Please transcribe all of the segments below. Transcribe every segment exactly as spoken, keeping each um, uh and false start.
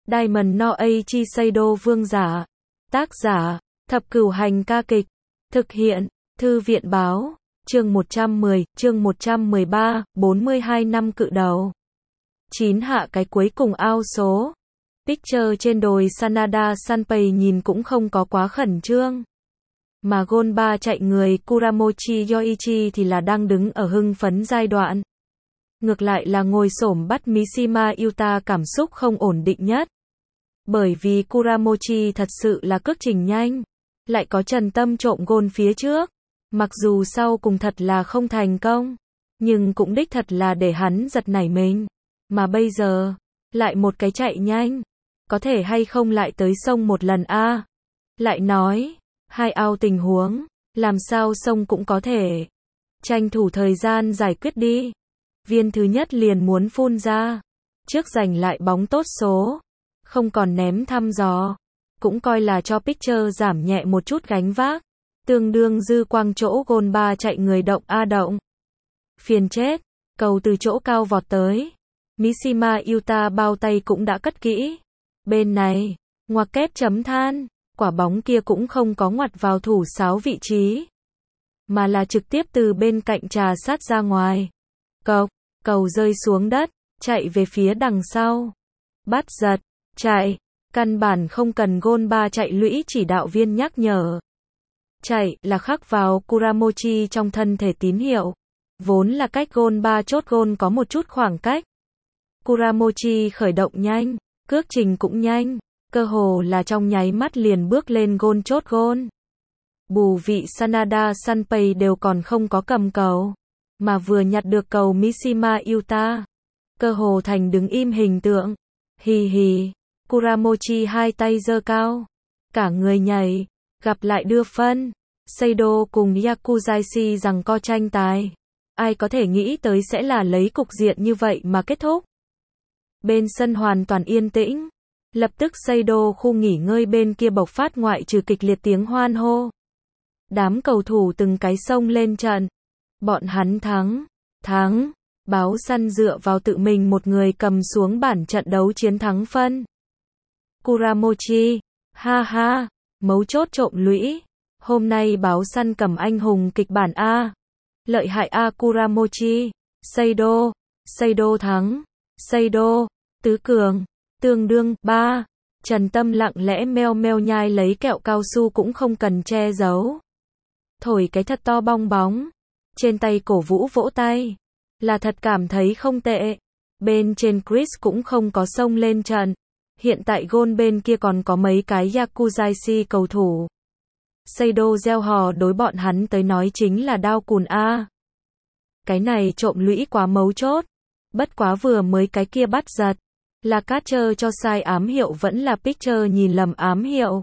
Diamond no Aichi Seido vương giả. Tác giả, Thập Cửu Hành ca kịch. Thực hiện, Thư viện báo. Chương một trăm mười, chương một trăm mười ba, bốn mươi hai năm cự đầu. chín hạ cái cuối cùng ao số. Picture trên đồi Sanada Sanpei nhìn cũng không có quá khẩn trương. Mà Gonba chạy người Kuramochi Yoichi thì là đang đứng ở hưng phấn giai đoạn. Ngược lại là ngồi xổm bắt Mishima Yuta cảm xúc không ổn định nhất. Bởi vì Kuramochi thật sự là cước trình nhanh. Lại có Trần Tâm trộm gôn phía trước. Mặc dù sau cùng thật là không thành công. Nhưng cũng đích thật là để hắn giật nảy mình. Mà bây giờ, lại một cái chạy nhanh. Có thể hay không lại tới sông một lần a à? Lại nói, hai ao tình huống, làm sao sông cũng có thể. Tranh thủ thời gian giải quyết đi. Viên thứ nhất liền muốn phun ra. Trước giành lại bóng tốt số. Không còn ném thăm dò. Cũng coi là cho Picture giảm nhẹ một chút gánh vác. Tương đương dư quang chỗ Gonba chạy người động a động. Phiền chết. Cầu từ chỗ cao vọt tới. Mishima Yuta bao tay cũng đã cất kỹ. Bên này, ngoặc kép chấm than. Quả bóng kia cũng không có ngoặt vào thủ sáo vị trí. Mà là trực tiếp từ bên cạnh trà sát ra ngoài. Cộc, cầu rơi xuống đất. Chạy về phía đằng sau. Bắt giật, chạy. Căn bản không cần Gonba chạy lũy chỉ đạo viên nhắc nhở. Chạy là khắc vào Kuramochi trong thân thể tín hiệu. Vốn là cách Gonba chốt gôn có một chút khoảng cách. Kuramochi khởi động nhanh, cước trình cũng nhanh, cơ hồ là trong nháy mắt liền bước lên gôn chốt gôn. Bù vị Sanada Sanpei đều còn không có cầm cầu, mà vừa nhặt được cầu Mishima Yuta. Cơ hồ thành đứng im hình tượng. Hì hì, Kuramochi hai tay giơ cao, cả người nhảy, gặp lại đưa phân. Seido cùng Yakuzashi rằng co tranh tài. Ai có thể nghĩ tới sẽ là lấy cục diện như vậy mà kết thúc. Bên sân hoàn toàn yên tĩnh. Lập tức Seido khu nghỉ ngơi bên kia bộc phát ngoại trừ kịch liệt tiếng hoan hô. Đám cầu thủ từng cái xông lên trận. Bọn hắn thắng, thắng. Báo săn dựa vào tự mình một người cầm xuống bản trận đấu chiến thắng phân. Kuramochi, ha ha, mấu chốt trộm lũy. Hôm nay báo săn cầm anh hùng kịch bản A. Lợi hại A Kuramochi, Seido, Seido thắng, Seido, tứ cường, tương đương, ba. Trần Tâm lặng lẽ meo meo nhai lấy kẹo cao su cũng không cần che giấu. Thổi cái thật to bong bóng. Trên tay cổ vũ vỗ tay. Là thật cảm thấy không tệ. Bên trên Chris cũng không có xông lên trận. Hiện tại gôn bên kia còn có mấy cái Yakuzashi cầu thủ. Seido gieo hò đối bọn hắn tới nói chính là đao cùn A. Cái này trộm lũy quá mấu chốt. Bất quá vừa mới cái kia bắt giật. Là catcher cho sai ám hiệu vẫn là Picture nhìn lầm ám hiệu.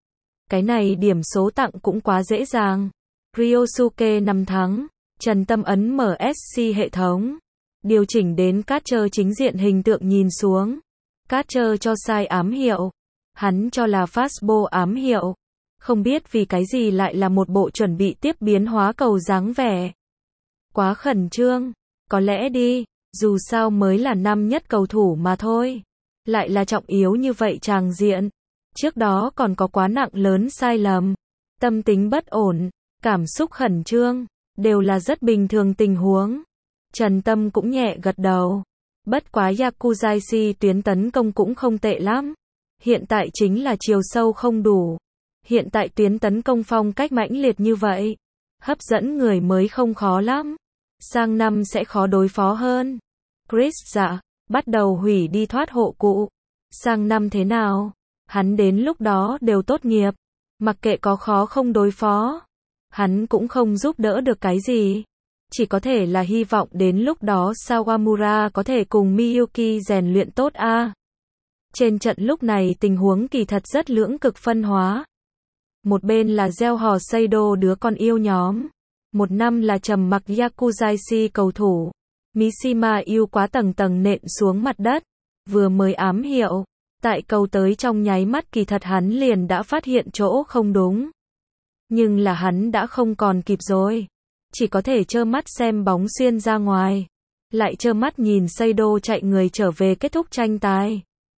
Cái này điểm số tặng cũng quá dễ dàng. Ryosuke năm thắng. Trần Tâm ấn em ét xê hệ thống. Điều chỉnh đến catcher chính diện hình tượng nhìn xuống. Catcher cho sai ám hiệu. Hắn cho là fastball ám hiệu. Không biết vì cái gì lại là một bộ chuẩn bị tiếp biến hóa cầu dáng vẻ. Quá khẩn trương. Có lẽ đi. Dù sao mới là năm nhất cầu thủ mà thôi. Lại là trọng yếu như vậy tràng diện. Trước đó còn có quá nặng lớn sai lầm. Tâm tính bất ổn. Cảm xúc khẩn trương. Đều là rất bình thường tình huống. Trần Tâm cũng nhẹ gật đầu. Bất quá Yakuzashi tuyến tấn công cũng không tệ lắm. Hiện tại chính là chiều sâu không đủ. Hiện tại tuyến tấn công phong cách mãnh liệt như vậy. Hấp dẫn người mới không khó lắm. Sang năm sẽ khó đối phó hơn. Chris dạ, bắt đầu hủy đi thoát hộ cụ. Sang năm thế nào? Hắn đến lúc đó đều tốt nghiệp. Mặc kệ có khó không đối phó. Hắn cũng không giúp đỡ được cái gì. Chỉ có thể là hy vọng đến lúc đó Sawamura có thể cùng Miyuki rèn luyện tốt a. À. Trên trận lúc này tình huống kỳ thật rất lưỡng cực phân hóa. Một bên là gieo hò Seido đứa con yêu nhóm. Một năm là trầm mặc Yakuzashi cầu thủ. Mishima yêu quá tầng tầng nện xuống mặt đất. Vừa mới ám hiệu. Tại cầu tới trong nháy mắt kỳ thật hắn liền đã phát hiện chỗ không đúng. Nhưng là hắn đã không còn kịp rồi. Chỉ có thể trơ mắt xem bóng xuyên ra ngoài. Lại trơ mắt nhìn Seido chạy người trở về kết thúc tranh tài.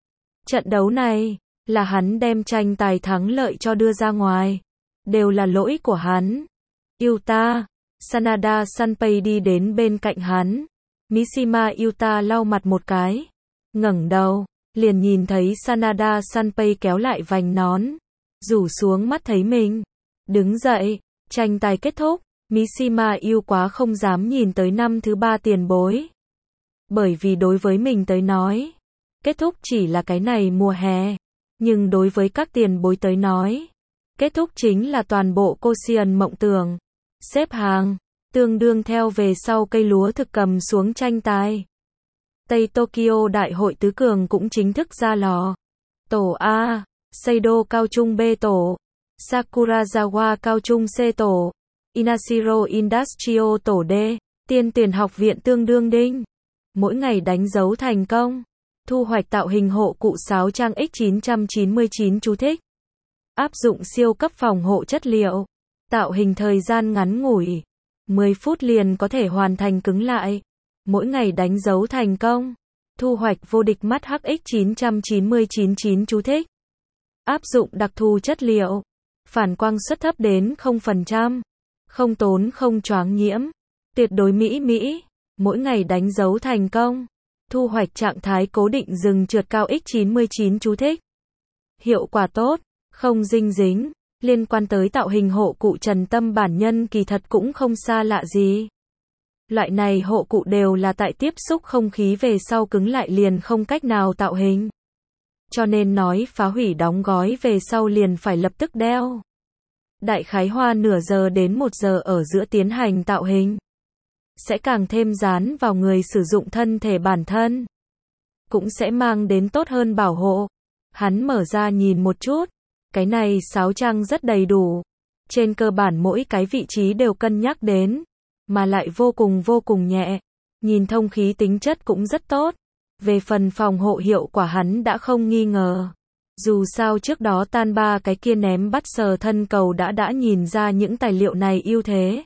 Trận đấu này, là hắn đem tranh tài thắng lợi cho đưa ra ngoài. Đều là lỗi của hắn. Yuta, Sanada Sanpei đi đến bên cạnh hắn. Mishima Yuta lau mặt một cái. Ngẩng đầu, liền nhìn thấy Sanada Sanpei kéo lại vành nón. Rủ xuống mắt thấy mình. Đứng dậy, tranh tài kết thúc. Mishima Yu quá không dám nhìn tới năm thứ ba tiền bối. Bởi vì đối với mình tới nói, kết thúc chỉ là cái này mùa hè. Nhưng đối với các tiền bối tới nói, kết thúc chính là toàn bộ Koshien mộng tưởng. Xếp hàng, tương đương theo về sau cây lúa thực cầm xuống tranh tài. Tây Tokyo Đại hội tứ cường cũng chính thức ra lò. Tổ A, Seido Cao Trung B tổ, Sakurazawa Cao Trung C tổ, Inashiro Industrial tổ D, Tiên tuyển học viện tương đương đinh. Mỗi ngày đánh dấu thành công. Thu hoạch tạo hình hộ cụ sáo trang X chín chín chín chú thích. Áp dụng siêu cấp phòng hộ chất liệu. Tạo hình thời gian ngắn ngủi. mười phút liền có thể hoàn thành cứng lại. Mỗi ngày đánh dấu thành công. Thu hoạch vô địch mắt H X chín chín chín chín chú thích. Áp dụng đặc thù chất liệu. Phản quang suất thấp đến không phần trăm. Không tốn không choáng nhiễm. Tuyệt đối mỹ mỹ. Mỗi ngày đánh dấu thành công. Thu hoạch trạng thái cố định rừng trượt cao X chín chín chú thích. Hiệu quả tốt, không dinh dính. Liên quan tới tạo hình hộ cụ Trần Tâm bản nhân kỳ thật cũng không xa lạ gì. Loại này hộ cụ đều là tại tiếp xúc không khí về sau cứng lại liền không cách nào tạo hình. Cho nên nói phá hủy đóng gói về sau liền phải lập tức đeo. Đại khái hoa nửa giờ đến một giờ ở giữa tiến hành tạo hình. Sẽ càng thêm dán vào người sử dụng thân thể bản thân. Cũng sẽ mang đến tốt hơn bảo hộ. Hắn mở ra nhìn một chút. Cái này sáo trang rất đầy đủ. Trên cơ bản mỗi cái vị trí đều cân nhắc đến. Mà lại vô cùng vô cùng nhẹ. Nhìn thông khí tính chất cũng rất tốt. Về phần phòng hộ hiệu quả hắn đã không nghi ngờ. Dù sao trước đó tan ba cái kia ném bắt sờ thân cầu đã đã nhìn ra những tài liệu này ưu thế.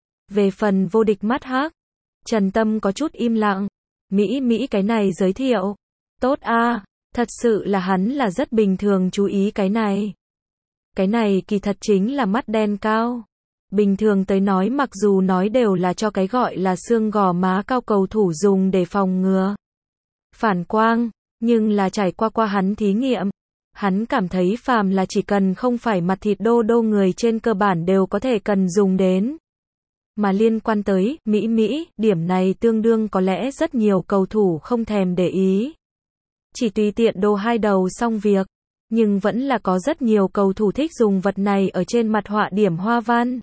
Về phần vô địch mắt hắc, Trần Tâm có chút im lặng. Mỹ Mỹ cái này giới thiệu. Tốt a, à, thật sự là hắn là rất bình thường chú ý cái này. Cái này kỳ thật chính là mắt đen cao. Bình thường tới nói mặc dù nói đều là cho cái gọi là xương gò má cao cầu thủ dùng để phòng ngừa phản quang, nhưng là trải qua qua hắn thí nghiệm. Hắn cảm thấy phàm là chỉ cần không phải mặt thịt đô đô người trên cơ bản đều có thể cần dùng đến. Mà liên quan tới Mỹ Mỹ, điểm này tương đương có lẽ rất nhiều cầu thủ không thèm để ý. Chỉ tùy tiện đồ hai đầu xong việc. Nhưng vẫn là có rất nhiều cầu thủ thích dùng vật này ở trên mặt họa điểm hoa văn.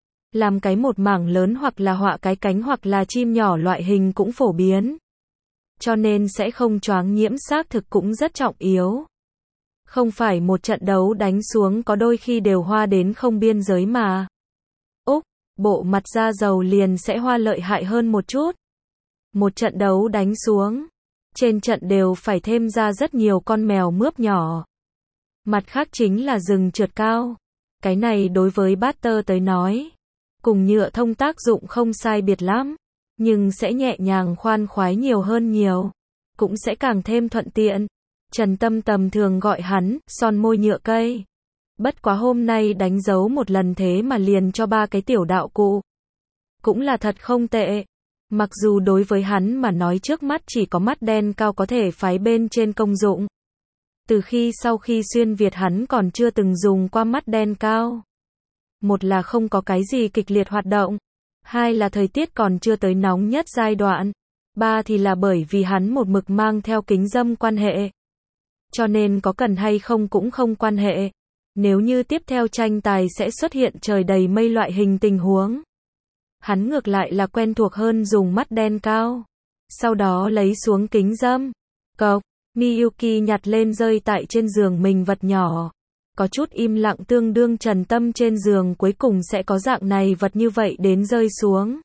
Làm cái một mảng lớn hoặc là họa cái cánh hoặc là chim nhỏ loại hình cũng phổ biến. Cho nên sẽ không choáng nhiễm xác thực cũng rất trọng yếu. Không phải một trận đấu đánh xuống có đôi khi đều hoa đến không biên giới mà. Úc, bộ mặt da dầu liền sẽ hoa lợi hại hơn một chút. Một trận đấu đánh xuống, trên trận đều phải thêm ra rất nhiều con mèo mướp nhỏ. Mặt khác chính là rừng trượt cao. Cái này đối với batter tới nói, cùng nhựa thông tác dụng không sai biệt lắm, nhưng sẽ nhẹ nhàng khoan khoái nhiều hơn nhiều, cũng sẽ càng thêm thuận tiện. Trần Tâm tầm thường gọi hắn, son môi nhựa cây. Bất quá hôm nay đánh dấu một lần thế mà liền cho ba cái tiểu đạo cụ. Cũng là thật không tệ. Mặc dù đối với hắn mà nói trước mắt chỉ có mắt đen cao có thể phái bên trên công dụng. Từ khi sau khi xuyên Việt hắn còn chưa từng dùng qua mắt đen cao. Một là không có cái gì kịch liệt hoạt động. Hai là thời tiết còn chưa tới nóng nhất giai đoạn. Ba thì là bởi vì hắn một mực mang theo kính râm quan hệ. Cho nên có cần hay không cũng không quan hệ. Nếu như tiếp theo tranh tài sẽ xuất hiện trời đầy mây loại hình tình huống. Hắn ngược lại là quen thuộc hơn dùng mắt đen cao. Sau đó lấy xuống kính râm. Cộc, Miyuki nhặt lên rơi tại trên giường mình vật nhỏ. Có chút im lặng tương đương Trần Tâm trên giường cuối cùng sẽ có dạng này vật như vậy đến rơi xuống.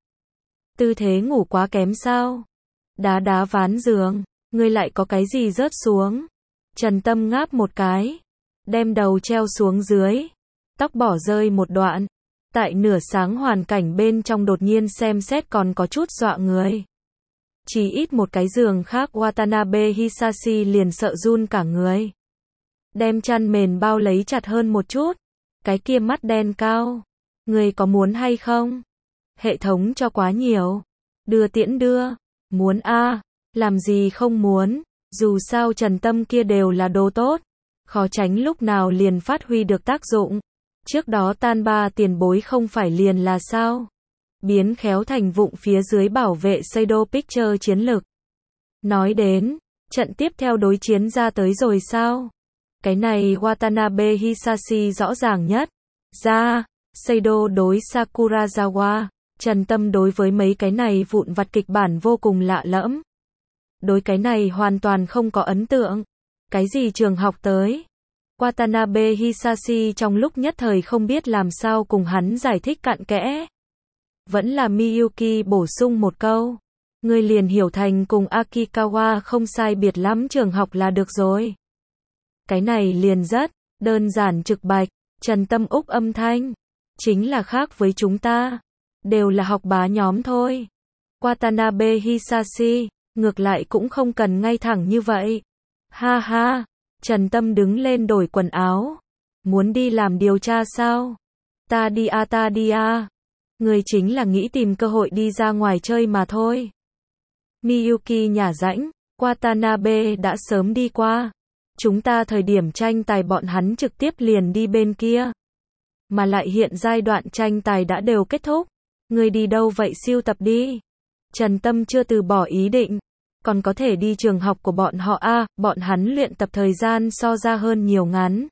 Tư thế ngủ quá kém sao? Đá đá ván giường, ngươi lại có cái gì rớt xuống? Trần Tâm ngáp một cái, đem đầu treo xuống dưới, tóc bỏ rơi một đoạn. Tại nửa sáng hoàn cảnh bên trong đột nhiên xem xét còn có chút dọa người. Chỉ ít một cái giường khác Watanabe Hisashi liền sợ run cả người. Đem chăn mền bao lấy chặt hơn một chút. Cái kia mắt đen cao. Người có muốn hay không? Hệ thống cho quá nhiều. Đưa tiễn đưa. Muốn a, làm gì không muốn. Dù sao Trần Tâm kia đều là đồ tốt. Khó tránh lúc nào liền phát huy được tác dụng. Trước đó tan ba tiền bối không phải liền là sao? Biến khéo thành vụng phía dưới bảo vệ Seido Picture chiến lực. Nói đến, trận tiếp theo đối chiến ra tới rồi sao? Cái này Watanabe Hisashi rõ ràng nhất. Ra, Seido đối Sakurazawa, Trần Tâm đối với mấy cái này vụn vặt kịch bản vô cùng lạ lẫm. Đối cái này hoàn toàn không có ấn tượng. Cái gì trường học tới? Watanabe Hisashi trong lúc nhất thời không biết làm sao cùng hắn giải thích cặn kẽ. Vẫn là Miyuki bổ sung một câu. Ngươi liền hiểu thành cùng Akikawa không sai biệt lắm trường học là được rồi. Cái này liền rất đơn giản trực bạch. Trần Tâm úc âm thanh. Chính là khác với chúng ta. Đều là học bá nhóm thôi. Watanabe Hisashi, ngược lại cũng không cần ngay thẳng như vậy. Ha ha. Trần Tâm đứng lên đổi quần áo. Muốn đi làm điều tra sao? Ta đi a ta đi a. Người chính là nghĩ tìm cơ hội đi ra ngoài chơi mà thôi. Miyuki nhả rãnh. Watanabe đã sớm đi qua. Chúng ta thời điểm tranh tài bọn hắn trực tiếp liền đi bên kia. Mà lại hiện giai đoạn tranh tài đã đều kết thúc. Người đi đâu vậy siêu tập đi. Trần Tâm chưa từ bỏ ý định. Còn có thể đi trường học của bọn họ a, à, bọn hắn luyện tập thời gian so ra hơn nhiều ngắn.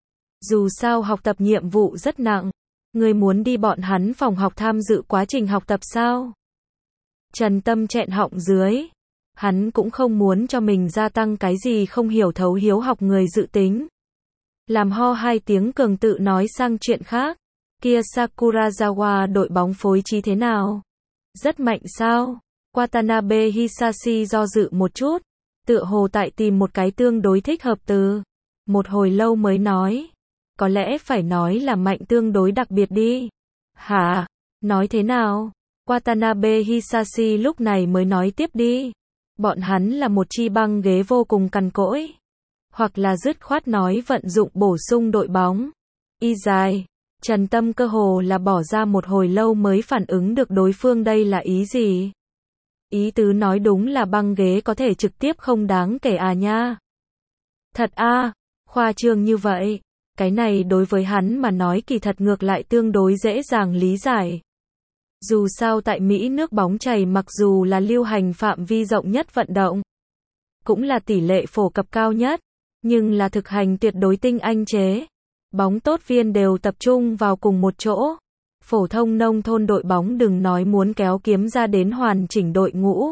Dù sao học tập nhiệm vụ rất nặng. Người muốn đi bọn hắn phòng học tham dự quá trình học tập sao? Trần Tâm chẹn họng dưới. Hắn cũng không muốn cho mình gia tăng cái gì không hiểu thấu hiếu học người dự tính. Làm ho hai tiếng cường tự nói sang chuyện khác. Kia Sakurazawa đội bóng phối trí thế nào? Rất mạnh sao? Watanabe Hisashi do dự một chút. Tựa hồ tại tìm một cái tương đối thích hợp từ. Một hồi lâu mới nói. Có lẽ phải nói là mạnh tương đối đặc biệt đi. Hả? Nói thế nào? Watanabe Hisashi lúc này mới nói tiếp đi. Bọn hắn là một chi băng ghế vô cùng cằn cỗi. Hoặc là dứt khoát nói vận dụng bổ sung đội bóng. Y dài. Trần Tâm cơ hồ là bỏ ra một hồi lâu mới phản ứng được đối phương đây là ý gì. Ý tứ nói đúng là băng ghế có thể trực tiếp không đáng kể à nha. Thật a, à, khoa trương như vậy. Cái này đối với hắn mà nói kỳ thật ngược lại tương đối dễ dàng lý giải. Dù sao tại Mỹ nước bóng chày mặc dù là lưu hành phạm vi rộng nhất vận động, cũng là tỷ lệ phổ cập cao nhất, nhưng là thực hành tuyệt đối tinh anh chế. Bóng tốt viên đều tập trung vào cùng một chỗ. Phổ thông nông thôn đội bóng đừng nói muốn kéo kiếm ra đến hoàn chỉnh đội ngũ.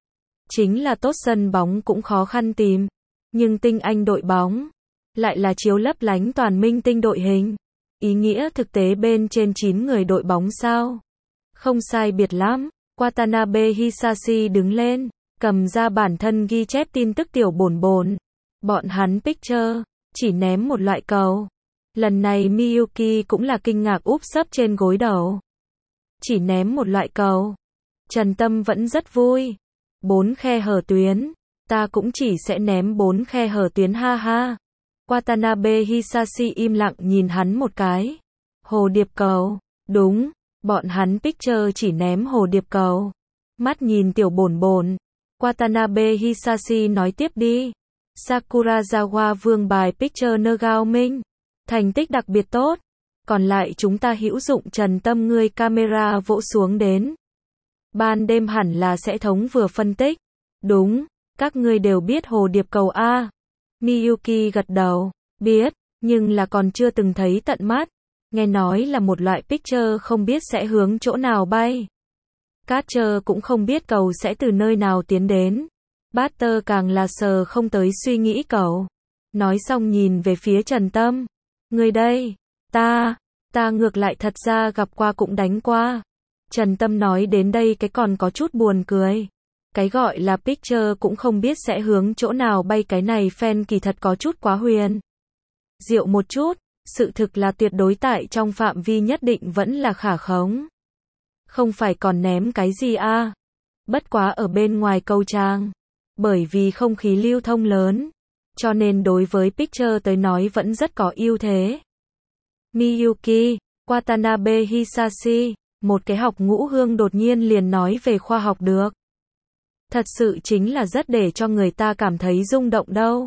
Chính là tốt sân bóng cũng khó khăn tìm. Nhưng tinh anh đội bóng lại là chiếu lấp lánh toàn minh tinh đội hình. Ý nghĩa thực tế bên trên chín người đội bóng sao? Không sai biệt lắm. Watanabe Hisashi đứng lên, cầm ra bản thân ghi chép tin tức tiểu bổn bổn. Bọn hắn picture, chỉ ném một loại cầu. Lần này Miyuki cũng là kinh ngạc úp sấp trên gối đầu. Chỉ ném một loại cầu. Trần Tâm vẫn rất vui. Bốn khe hở tuyến. Ta cũng chỉ sẽ ném bốn khe hở tuyến ha ha. Watanabe Hisashi im lặng nhìn hắn một cái. Hồ điệp cầu. Đúng. Bọn hắn picture chỉ ném hồ điệp cầu. Mắt nhìn tiểu bổn bổn. Watanabe Hisashi nói tiếp đi. Sakurazawa vương bài picture nơ gao minh. Thành tích đặc biệt tốt. Còn lại chúng ta hữu dụng Trần Tâm ngươi camera vỗ xuống đến. Ban đêm hẳn là sẽ thống vừa phân tích. Đúng, các ngươi đều biết hồ điệp cầu A. Miyuki gật đầu. Biết, nhưng là còn chưa từng thấy tận mắt. Nghe nói là một loại picture không biết sẽ hướng chỗ nào bay. Catcher cũng không biết cầu sẽ từ nơi nào tiến đến. Batter càng là sờ không tới suy nghĩ cầu. Nói xong nhìn về phía Trần Tâm. Người đây, ta, ta ngược lại thật ra gặp qua cũng đánh qua. Trần Tâm nói đến đây cái còn có chút buồn cười. Cái gọi là picture cũng không biết sẽ hướng chỗ nào bay cái này fan kỳ thật có chút quá huyền. Diệu một chút, sự thực là tuyệt đối tại trong phạm vi nhất định vẫn là khả khống. Không phải còn ném cái gì a? Bất quá ở bên ngoài cầu trang, bởi vì không khí lưu thông lớn, cho nên đối với Picture tới nói vẫn rất có ưu thế. Miyuki Watanabe Hisashi, một cái học ngũ hương đột nhiên liền nói về khoa học được. Thật sự chính là rất để cho người ta cảm thấy rung động đâu.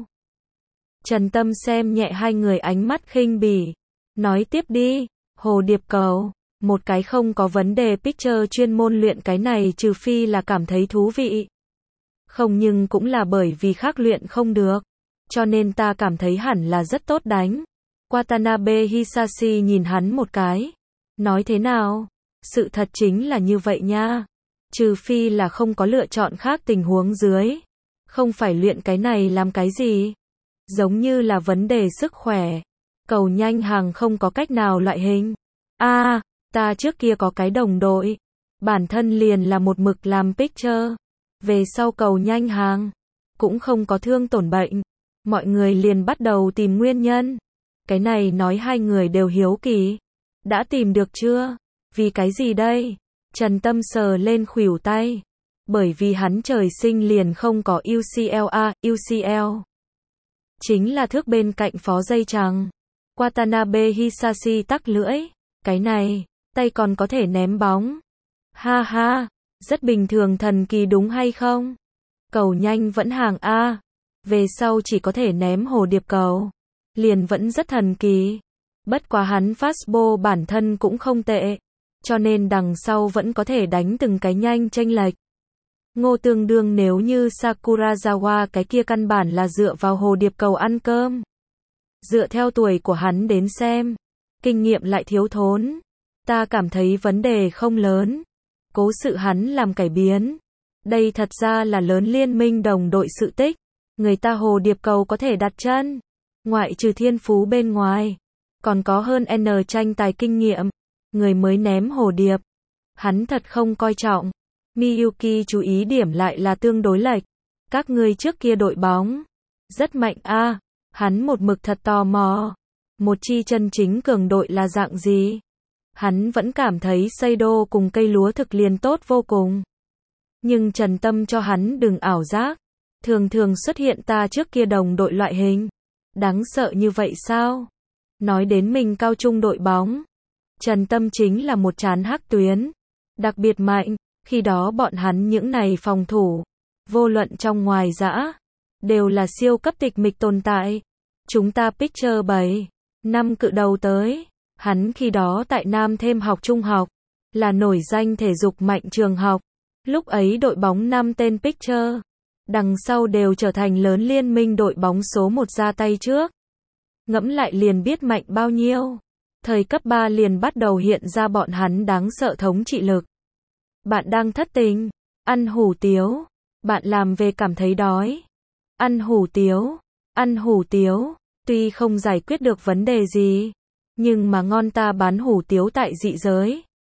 Trần Tâm xem nhẹ hai người ánh mắt khinh bỉ. Nói tiếp đi, hồ điệp cầu, một cái không có vấn đề Picture chuyên môn luyện cái này trừ phi là cảm thấy thú vị. Không nhưng cũng là bởi vì khác luyện không được. Cho nên ta cảm thấy hẳn là rất tốt đánh. Watanabe Hisashi nhìn hắn một cái. Nói thế nào? Sự thật chính là như vậy nha. Trừ phi là không có lựa chọn khác tình huống dưới. Không phải luyện cái này làm cái gì? Giống như là vấn đề sức khỏe. Cầu nhanh hàng không có cách nào loại hình. A, à, ta trước kia có cái đồng đội. Bản thân liền là một mực làm Picture. Về sau cầu nhanh hàng. Cũng không có thương tổn bệnh. Mọi người liền bắt đầu tìm nguyên nhân. Cái này nói hai người đều hiếu kỳ. Đã tìm được chưa? Vì cái gì đây? Trần Tâm sờ lên khuỷu tay. Bởi vì hắn trời sinh liền không có u xê lờ a, u xê lờ. Chính là thước bên cạnh phó dây chằng. Watanabe Hisashi tắc lưỡi. Cái này, tay còn có thể ném bóng. Ha ha, rất bình thường thần kỳ đúng hay không? Cầu nhanh vẫn hàng A. Về sau chỉ có thể ném hồ điệp cầu. Liền vẫn rất thần kỳ. Bất quá hắn fastball bản thân cũng không tệ. Cho nên đằng sau vẫn có thể đánh từng cái nhanh chênh lệch. Ngô Tương Đương nếu như Sakurazawa cái kia căn bản là dựa vào hồ điệp cầu ăn cơm. Dựa theo tuổi của hắn đến xem. Kinh nghiệm lại thiếu thốn. Ta cảm thấy vấn đề không lớn. Cố sự hắn làm cải biến. Đây thật ra là lớn liên minh đồng đội sự tích. Người ta hồ điệp cầu có thể đặt chân. Ngoại trừ thiên phú bên ngoài. Còn có hơn N tranh tài kinh nghiệm. Người mới ném hồ điệp. Hắn thật không coi trọng. Miyuki chú ý điểm lại là tương đối lệch. Các ngươi trước kia đội bóng. Rất mạnh a. À, hắn một mực thật tò mò. Một chi chân chính cường đội là dạng gì? Hắn vẫn cảm thấy Seido cùng cây lúa thực liền tốt vô cùng. Nhưng Trần Tâm cho hắn đừng ảo giác. Thường thường xuất hiện ta trước kia đồng đội loại hình. Đáng sợ như vậy sao? Nói đến mình cao trung đội bóng. Trần Tâm chính là một trán hắc tuyến. Đặc biệt mạnh. Khi đó bọn hắn những này phòng thủ. Vô luận trong ngoài dã. Đều là siêu cấp tịch mịch tồn tại. Chúng ta Picture bảy. Năm cự đầu tới. Hắn khi đó tại Nam thêm học trung học. Là nổi danh thể dục mạnh trường học. Lúc ấy đội bóng năm tên Picture. Đằng sau đều trở thành lớn liên minh đội bóng số một ra tay trước. Ngẫm lại liền biết mạnh bao nhiêu. Thời cấp ba liền bắt đầu hiện ra bọn hắn đáng sợ thống trị lực. Bạn đang thất tình. Ăn hủ tiếu. Bạn làm về cảm thấy đói. Ăn hủ tiếu. Ăn hủ tiếu. Tuy không giải quyết được vấn đề gì. Nhưng mà ngon ta bán hủ tiếu tại dị giới.